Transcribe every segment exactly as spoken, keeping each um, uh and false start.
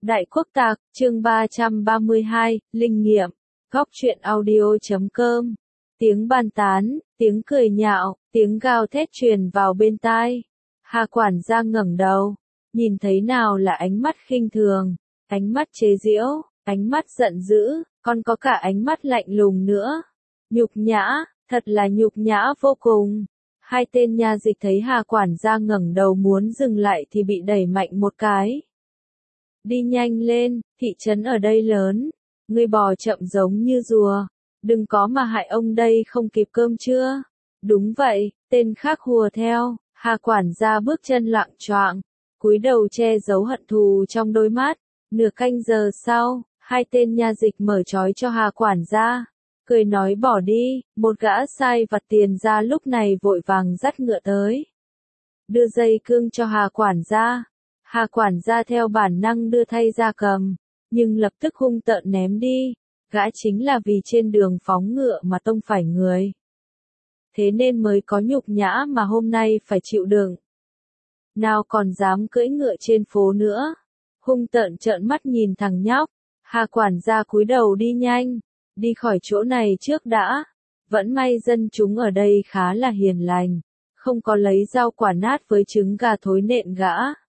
Đại Quốc Tạc, chương ba trăm ba mươi hai, Linh Nghiệm, Góc truyện audio chấm com. Tiếng bàn tán, tiếng cười nhạo, tiếng gào thét truyền vào bên tai. Hà quản gia ngẩng đầu, nhìn thấy nào là ánh mắt khinh thường, ánh mắt chế giễu, ánh mắt giận dữ, còn có cả ánh mắt lạnh lùng nữa. Nhục nhã, thật là nhục nhã vô cùng. Hai tên nha dịch thấy Hà quản gia ngẩng đầu muốn dừng lại thì bị đẩy mạnh một cái. Đi nhanh lên, thị trấn ở đây lớn, ngươi bò chậm giống như rùa, đừng có mà hại ông đây không kịp cơm trưa. Đúng vậy, tên khác hùa theo, Hà quản gia bước chân loạng choạng, cúi đầu che giấu hận thù trong đôi mắt. Nửa canh giờ sau, hai tên nha dịch mở trói cho Hà quản gia, cười nói bỏ đi. Một gã sai vặt tiền ra lúc này vội vàng dắt ngựa tới, đưa dây cương cho Hà quản gia. Hà quản gia theo bản năng đưa thay ra cầm, nhưng lập tức hung tợn ném đi. Gã chính là vì trên đường phóng ngựa mà tông phải người, thế nên mới có nhục nhã mà hôm nay phải chịu đựng. Nào còn dám cưỡi ngựa trên phố nữa. Hung tợn trợn mắt nhìn thằng nhóc. Hà quản gia cúi đầu đi nhanh, đi khỏi chỗ này trước đã. Vẫn may dân chúng ở đây khá là hiền lành, không có lấy rau quả nát với trứng gà thối nện gã.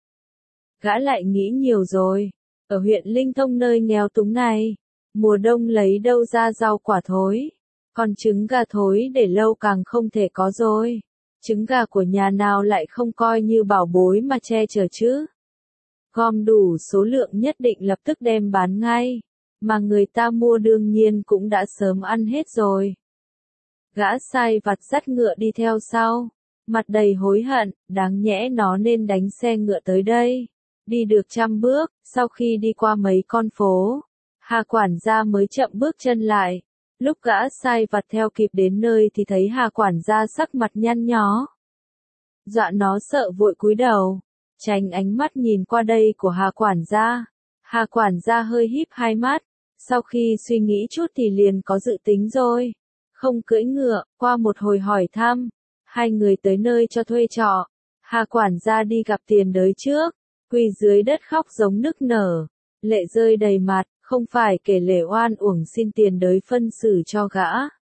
Gã lại nghĩ nhiều rồi, ở huyện Linh Thông nơi nghèo túng này, mùa đông lấy đâu ra rau quả thối, còn trứng gà thối để lâu càng không thể có rồi. Trứng gà của nhà nào lại không coi như bảo bối mà che chở chứ. Gom đủ số lượng nhất định lập tức đem bán ngay, mà người ta mua đương nhiên cũng đã sớm ăn hết rồi. Gã sai vặt dắt ngựa đi theo sau, mặt đầy hối hận, đáng nhẽ nó nên đánh xe ngựa tới đây. Đi được trăm bước, sau khi đi qua mấy con phố, Hà quản gia mới chậm bước chân lại. Lúc gã sai vặt theo kịp đến nơi thì thấy Hà quản gia sắc mặt nhăn nhó. Dọa nó sợ vội cúi đầu, tránh ánh mắt nhìn qua đây của Hà quản gia. Hà quản gia hơi híp hai mắt, sau khi suy nghĩ chút thì liền có dự tính rồi. Không cưỡi ngựa, qua một hồi hỏi thăm, hai người tới nơi cho thuê trọ. Hà quản gia đi gặp tiền đới trước, quỳ dưới đất khóc giống nức nở, lệ rơi đầy mặt, không phải kể lể oan uổng xin tiền đới phân xử cho gã,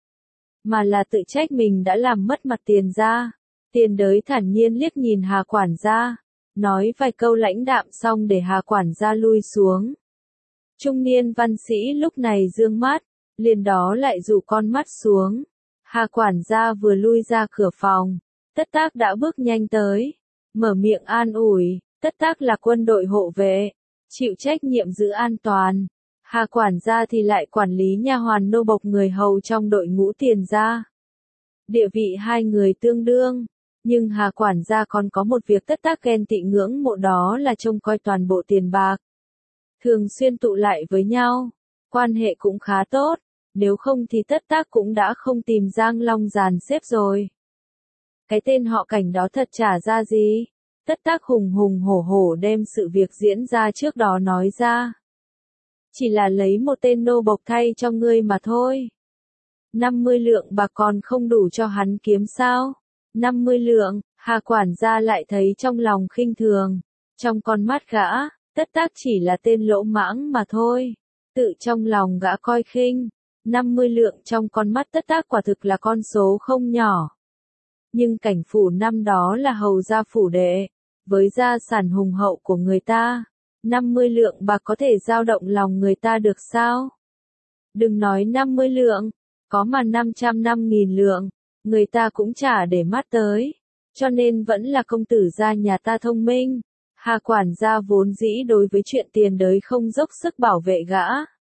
mà là tự trách mình đã làm mất mặt tiền gia. Tiền đới thản nhiên liếc nhìn Hà quản gia, nói vài câu lãnh đạm xong để Hà quản gia lui xuống. Trung niên văn sĩ lúc này dương mắt, liền đó lại dụ con mắt xuống. Hà quản gia vừa lui ra cửa phòng, Tất Tác đã bước nhanh tới, mở miệng an ủi. Tất Tác là quân đội hộ vệ, chịu trách nhiệm giữ an toàn. Hà quản gia thì lại quản lý nha hoàn nô bộc người hầu trong đội ngũ tiền gia. Địa vị hai người tương đương, nhưng Hà quản gia còn có một việc Tất Tác ghen tị ngưỡng mộ, đó là trông coi toàn bộ tiền bạc. Thường xuyên tụ lại với nhau, quan hệ cũng khá tốt, nếu không thì Tất Tác cũng đã không tìm Giang Long dàn xếp rồi. Cái tên họ Cảnh đó thật chả ra gì. Tất Tác hùng hùng hổ hổ đem sự việc diễn ra trước đó nói ra. Chỉ là lấy một tên nô bộc thay cho ngươi mà thôi. năm mươi lượng bạc còn không đủ cho hắn kiếm sao? năm mươi lượng, Hà quản gia lại thấy trong lòng khinh thường. Trong con mắt gã, Tất Tác chỉ là tên lỗ mãng mà thôi. Tự trong lòng gã coi khinh. năm mươi lượng trong con mắt Tất Tác quả thực là con số không nhỏ. Nhưng Cảnh phủ năm đó là hầu gia phủ đệ, với gia sản hùng hậu của người ta, năm mươi lượng bạc có thể dao động lòng người ta được sao? Đừng nói năm mươi lượng, có mà năm trăm năm nghìn lượng, người ta cũng chả để mắt tới, cho nên vẫn là công tử gia nhà ta thông minh. Hà quản gia vốn dĩ đối với chuyện tiền đới không dốc sức bảo vệ gã,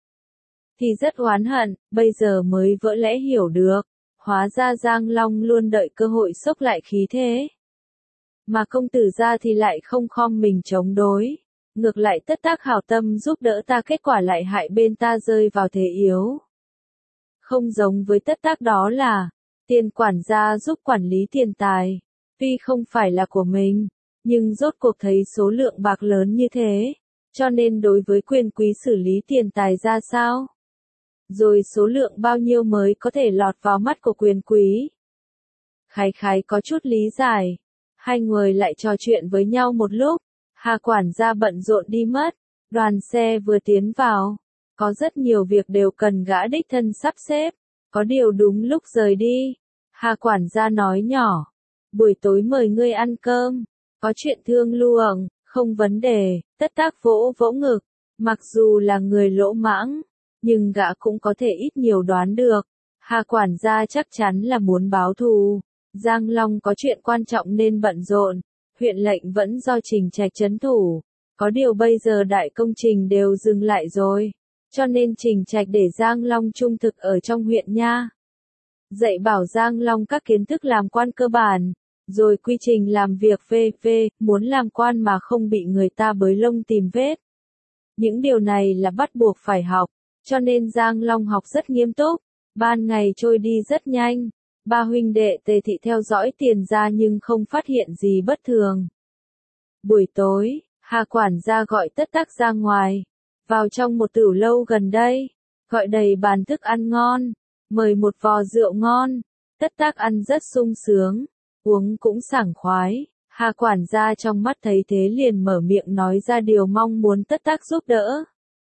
thì rất oán hận, bây giờ mới vỡ lẽ hiểu được. Hóa ra Giang Long luôn đợi cơ hội xốc lại khí thế. Mà công tử gia thì lại không khom mình chống đối. Ngược lại Tất Tác hảo tâm giúp đỡ ta, kết quả lại hại bên ta rơi vào thế yếu. Không giống với Tất Tác đó là, tiền quản gia giúp quản lý tiền tài. Tuy không phải là của mình, nhưng rốt cuộc thấy số lượng bạc lớn như thế, cho nên đối với quyền quý xử lý tiền tài ra sao? Rồi số lượng bao nhiêu mới có thể lọt vào mắt của quyền quý? Khái khái có chút lý giải. Hai người lại trò chuyện với nhau một lúc. Hà quản gia bận rộn đi mất. Đoàn xe vừa tiến vào, có rất nhiều việc đều cần gã đích thân sắp xếp, có điều đúng lúc rời đi. Hà quản gia nói nhỏ, buổi tối mời ngươi ăn cơm, có chuyện thương lượng, không vấn đề. Tất Tác vỗ vỗ ngực, mặc dù là người lỗ mãng, nhưng gã cũng có thể ít nhiều đoán được. Hà quản gia chắc chắn là muốn báo thù. Giang Long có chuyện quan trọng nên bận rộn, huyện lệnh vẫn do Trình Trạch trấn thủ. Có điều bây giờ đại công trình đều dừng lại rồi, cho nên Trình Trạch để Giang Long trung thực ở trong huyện nha. Dạy bảo Giang Long các kiến thức làm quan cơ bản, rồi quy trình làm việc vê vê, muốn làm quan mà không bị người ta bới lông tìm vết. Những điều này là bắt buộc phải học, cho nên Giang Long học rất nghiêm túc. Ban ngày trôi đi rất nhanh, ba huynh đệ Tề Thị theo dõi Tiền gia nhưng không phát hiện gì bất thường. Buổi tối, Hà quản gia gọi Tất Tác ra ngoài, vào trong một tửu lâu gần đây, gọi đầy bàn thức ăn ngon, mời một vò rượu ngon. Tất Tác ăn rất sung sướng, uống cũng sảng khoái. Hà quản gia trong mắt thấy thế liền mở miệng nói ra điều mong muốn Tất Tác giúp đỡ.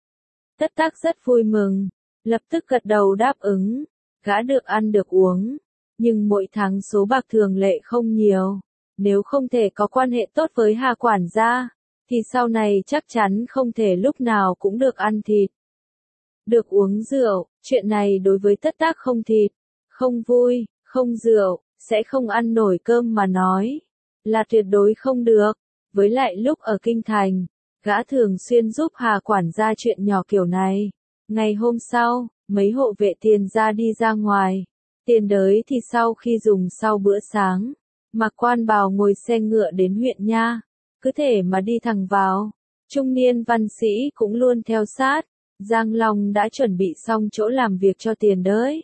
Tất Tác rất vui mừng, lập tức gật đầu đáp ứng. Gã được ăn được uống, nhưng mỗi tháng số bạc thường lệ không nhiều. Nếu không thể có quan hệ tốt với Hà quản gia, thì sau này chắc chắn không thể lúc nào cũng được ăn thịt. Được uống rượu, chuyện này đối với Tất Tác không thịt, không vui, không rượu, sẽ không ăn nổi cơm mà nói, là tuyệt đối không được. Với lại lúc ở Kinh Thành, gã thường xuyên giúp Hà quản gia chuyện nhỏ kiểu này. Ngày hôm sau, mấy hộ vệ Tiền gia đi ra ngoài. Tiền Đới thì sau khi dùng sau bữa sáng, mặc quan bào ngồi xe ngựa đến huyện nha, cứ thể mà đi thẳng vào. Trung niên văn sĩ cũng luôn theo sát. Giang Long đã chuẩn bị xong chỗ làm việc cho Tiền Đới.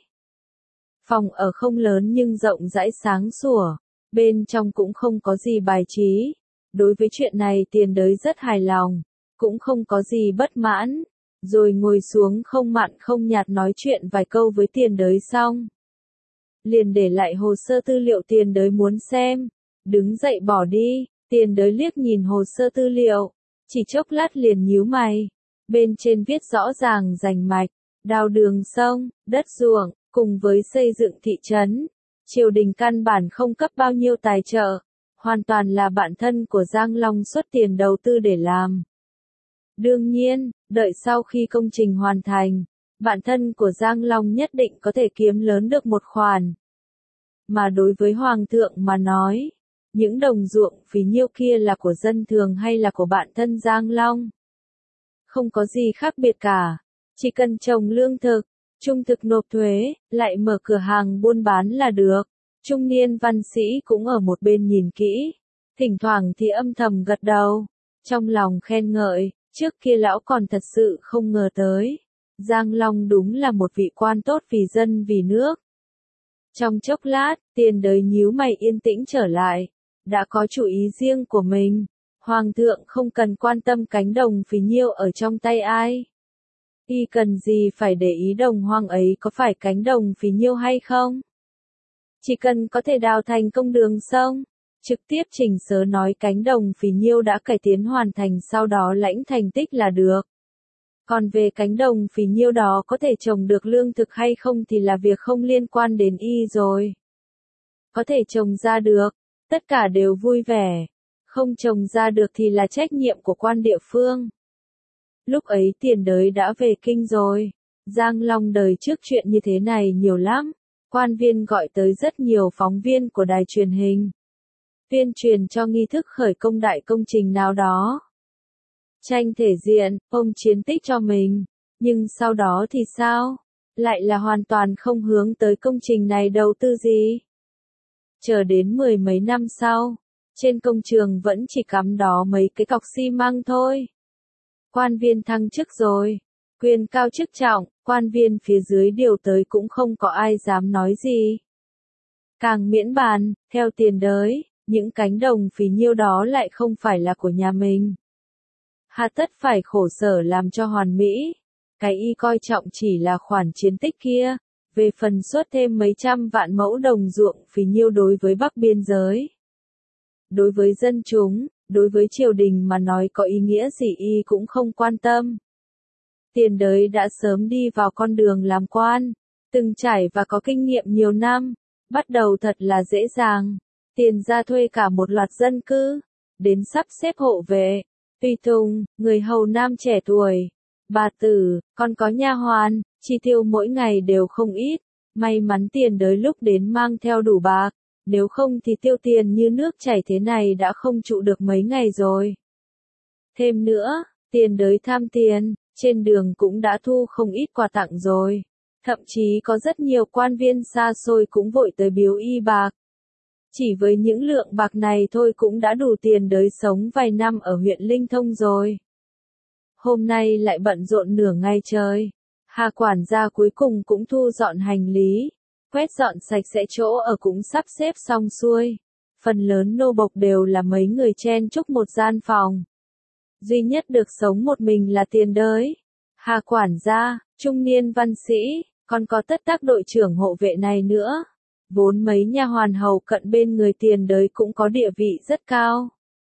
Phòng ở không lớn nhưng rộng rãi sáng sủa, bên trong cũng không có gì bài trí. Đối với chuyện này Tiền Đới rất hài lòng, cũng không có gì bất mãn. Rồi ngồi xuống không mặn không nhạt nói chuyện vài câu với Tiền Đới xong, liền để lại hồ sơ tư liệu Tiền Đới muốn xem, đứng dậy bỏ đi. Tiền Đới liếc nhìn hồ sơ tư liệu, chỉ chốc lát liền nhíu mày. Bên trên viết rõ ràng rành mạch, đào đường sông, đất ruộng, cùng với xây dựng thị trấn. Triều đình căn bản không cấp bao nhiêu tài trợ, hoàn toàn là bạn thân của Giang Long xuất tiền đầu tư để làm. Đương nhiên, đợi sau khi công trình hoàn thành, bạn thân của Giang Long nhất định có thể kiếm lớn được một khoản. Mà đối với Hoàng thượng mà nói, những đồng ruộng phí nhiêu kia là của dân thường hay là của bạn thân Giang Long? Không có gì khác biệt cả, chỉ cần trồng lương thực, trung thực nộp thuế, lại mở cửa hàng buôn bán là được. Trung niên văn sĩ cũng ở một bên nhìn kỹ, thỉnh thoảng thì âm thầm gật đầu, trong lòng khen ngợi, trước kia lão còn thật sự không ngờ tới. Giang Long đúng là một vị quan tốt vì dân vì nước. Trong chốc lát, Tiền Đới nhíu mày yên tĩnh trở lại, đã có chủ ý riêng của mình. Hoàng thượng không cần quan tâm cánh đồng phí nhiêu ở trong tay ai. Y cần gì phải để ý đồng hoang ấy có phải cánh đồng phí nhiêu hay không? Chỉ cần có thể đào thành công đường sông, trực tiếp chỉnh sớ nói cánh đồng phí nhiêu đã cải tiến hoàn thành sau đó lãnh thành tích là được. Còn về cánh đồng phí nhiêu đó có thể trồng được lương thực hay không thì là việc không liên quan đến y rồi. Có thể trồng ra được, tất cả đều vui vẻ. Không trồng ra được thì là trách nhiệm của quan địa phương. Lúc ấy Tiền Đới đã về kinh rồi. Giang Long đời trước chuyện như thế này nhiều lắm. Quan viên gọi tới rất nhiều phóng viên của đài truyền hình. Tuyên truyền cho nghi thức khởi công đại công trình nào đó. Tranh thể diện, ông chiến tích cho mình. Nhưng sau đó thì sao? Lại là hoàn toàn không hướng tới công trình này đầu tư gì. Chờ đến mười mấy năm sau, trên công trường vẫn chỉ cắm đó mấy cái cọc xi măng thôi. Quan viên thăng chức rồi, quyền cao chức trọng, quan viên phía dưới điều tới cũng không có ai dám nói gì. Càng miễn bàn, theo Tiền Đới, những cánh đồng phí nhiêu đó lại không phải là của nhà mình. Hà tất phải khổ sở làm cho hoàn mỹ, cái y coi trọng chỉ là khoản chiến tích kia, về phần xuất thêm mấy trăm vạn mẫu đồng ruộng phí nhiêu đối với Bắc biên giới. Đối với dân chúng, đối với triều đình mà nói có ý nghĩa gì y cũng không quan tâm. Tiền đới đã sớm đi vào con đường làm quan, từng trải và có kinh nghiệm nhiều năm, bắt đầu thật là dễ dàng. Tiền ra thuê cả một loạt dân cư, đến sắp xếp hộ vệ, tùy tùng, người hầu nam trẻ tuổi, bà tử, còn có nha hoàn, chi tiêu mỗi ngày đều không ít. May mắn tiền đới lúc đến mang theo đủ bạc, nếu không thì tiêu tiền như nước chảy thế này đã không trụ được mấy ngày rồi. Thêm nữa, tiền đới tham tiền, trên đường cũng đã thu không ít quà tặng rồi. Thậm chí có rất nhiều quan viên xa xôi cũng vội tới biếu y bạc. Chỉ với những lượng bạc này thôi cũng đã đủ tiền đới sống vài năm ở huyện Linh Thông rồi. Hôm nay lại bận rộn nửa ngày trời. Hà quản gia cuối cùng cũng thu dọn hành lý, quét dọn sạch sẽ chỗ ở cũng sắp xếp xong xuôi. Phần lớn nô bộc đều là mấy người chen chúc một gian phòng. Duy nhất được sống một mình là tiền đới. Hà quản gia, trung niên văn sĩ, còn có tất tác đội trưởng hộ vệ này nữa. Vốn mấy nha hoàn hầu cận bên người tiền đới cũng có địa vị rất cao.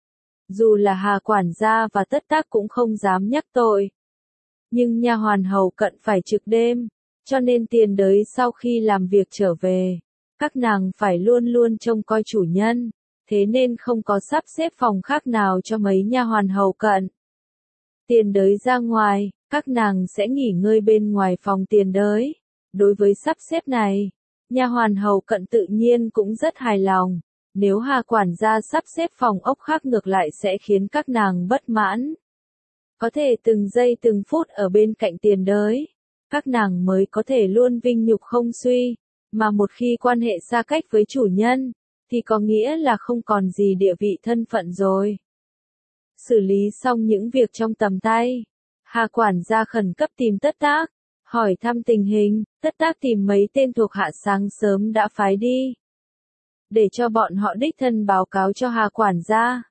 Dù là Hà quản gia và tất tác cũng không dám nhắc tội. Nhưng nha hoàn hầu cận phải trực đêm, cho nên tiền đới sau khi làm việc trở về, các nàng phải luôn luôn trông coi chủ nhân, thế nên không có sắp xếp phòng khác nào cho mấy nha hoàn hầu cận. Tiền đới ra ngoài, các nàng sẽ nghỉ ngơi bên ngoài phòng tiền đới. Đối với sắp xếp này, nha hoàn hầu cận tự nhiên cũng rất hài lòng. Nếu Hà quản gia sắp xếp phòng ốc khác ngược lại sẽ khiến các nàng bất mãn. Có thể từng giây từng phút ở bên cạnh tiền đới, các nàng mới có thể luôn vinh nhục không suy, mà một khi quan hệ xa cách với chủ nhân, thì có nghĩa là không còn gì địa vị thân phận rồi. Xử lý xong những việc trong tầm tay, Hà quản gia khẩn cấp tìm tất tác, hỏi thăm tình hình. Tất tác tìm mấy tên thuộc hạ sáng sớm đã phái đi, để cho bọn họ đích thân báo cáo cho Hà quản gia.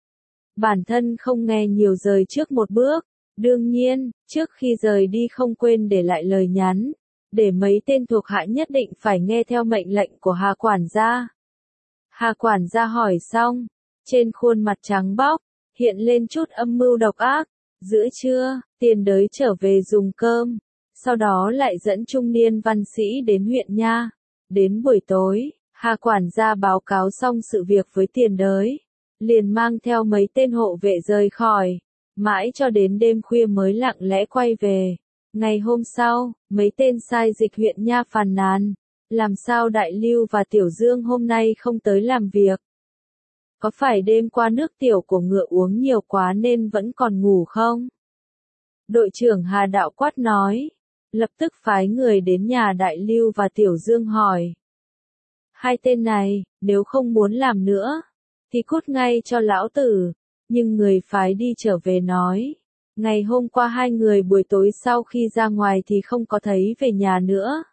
Bản thân không nghe nhiều rời trước một bước, đương nhiên, trước khi rời đi không quên để lại lời nhắn, để mấy tên thuộc hạ nhất định phải nghe theo mệnh lệnh của Hà quản gia. Hà quản gia hỏi xong, trên khuôn mặt trắng bóc, hiện lên chút âm mưu độc ác. Giữa trưa, tiền đới trở về dùng cơm, sau đó lại dẫn trung niên văn sĩ đến huyện nha. Đến buổi tối, Hà quản gia báo cáo xong sự việc với tiền đới, liền mang theo mấy tên hộ vệ rời khỏi, mãi cho đến đêm khuya mới lặng lẽ quay về. Ngày hôm sau, mấy tên sai dịch huyện nha phàn nàn, làm sao Đại Lưu và Tiểu Dương hôm nay không tới làm việc? Có phải đêm qua nước tiểu của ngựa uống nhiều quá nên vẫn còn ngủ không? Đội trưởng Hà Đạo quát nói, lập tức phái người đến nhà Đại Lưu và Tiểu Dương hỏi. Hai tên này, nếu không muốn làm nữa, thì cút ngay cho lão tử. Nhưng người phái đi trở về nói, ngày hôm qua hai người buổi tối sau khi ra ngoài thì không có thấy về nhà nữa.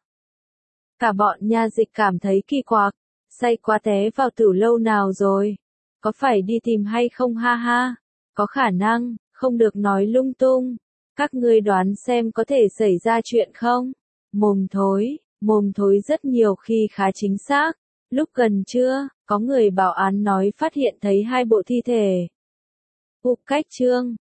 Cả bọn nha dịch cảm thấy kỳ quặc, say quá té vào tử lâu nào rồi? Có phải đi tìm hay không ha ha? Có khả năng, không được nói lung tung. Các ngươi đoán xem có thể xảy ra chuyện không? Mồm thối, mồm thối rất nhiều khi khá chính xác. Lúc gần trưa, có người bảo án nói phát hiện thấy hai bộ thi thể. Hụp cách trương,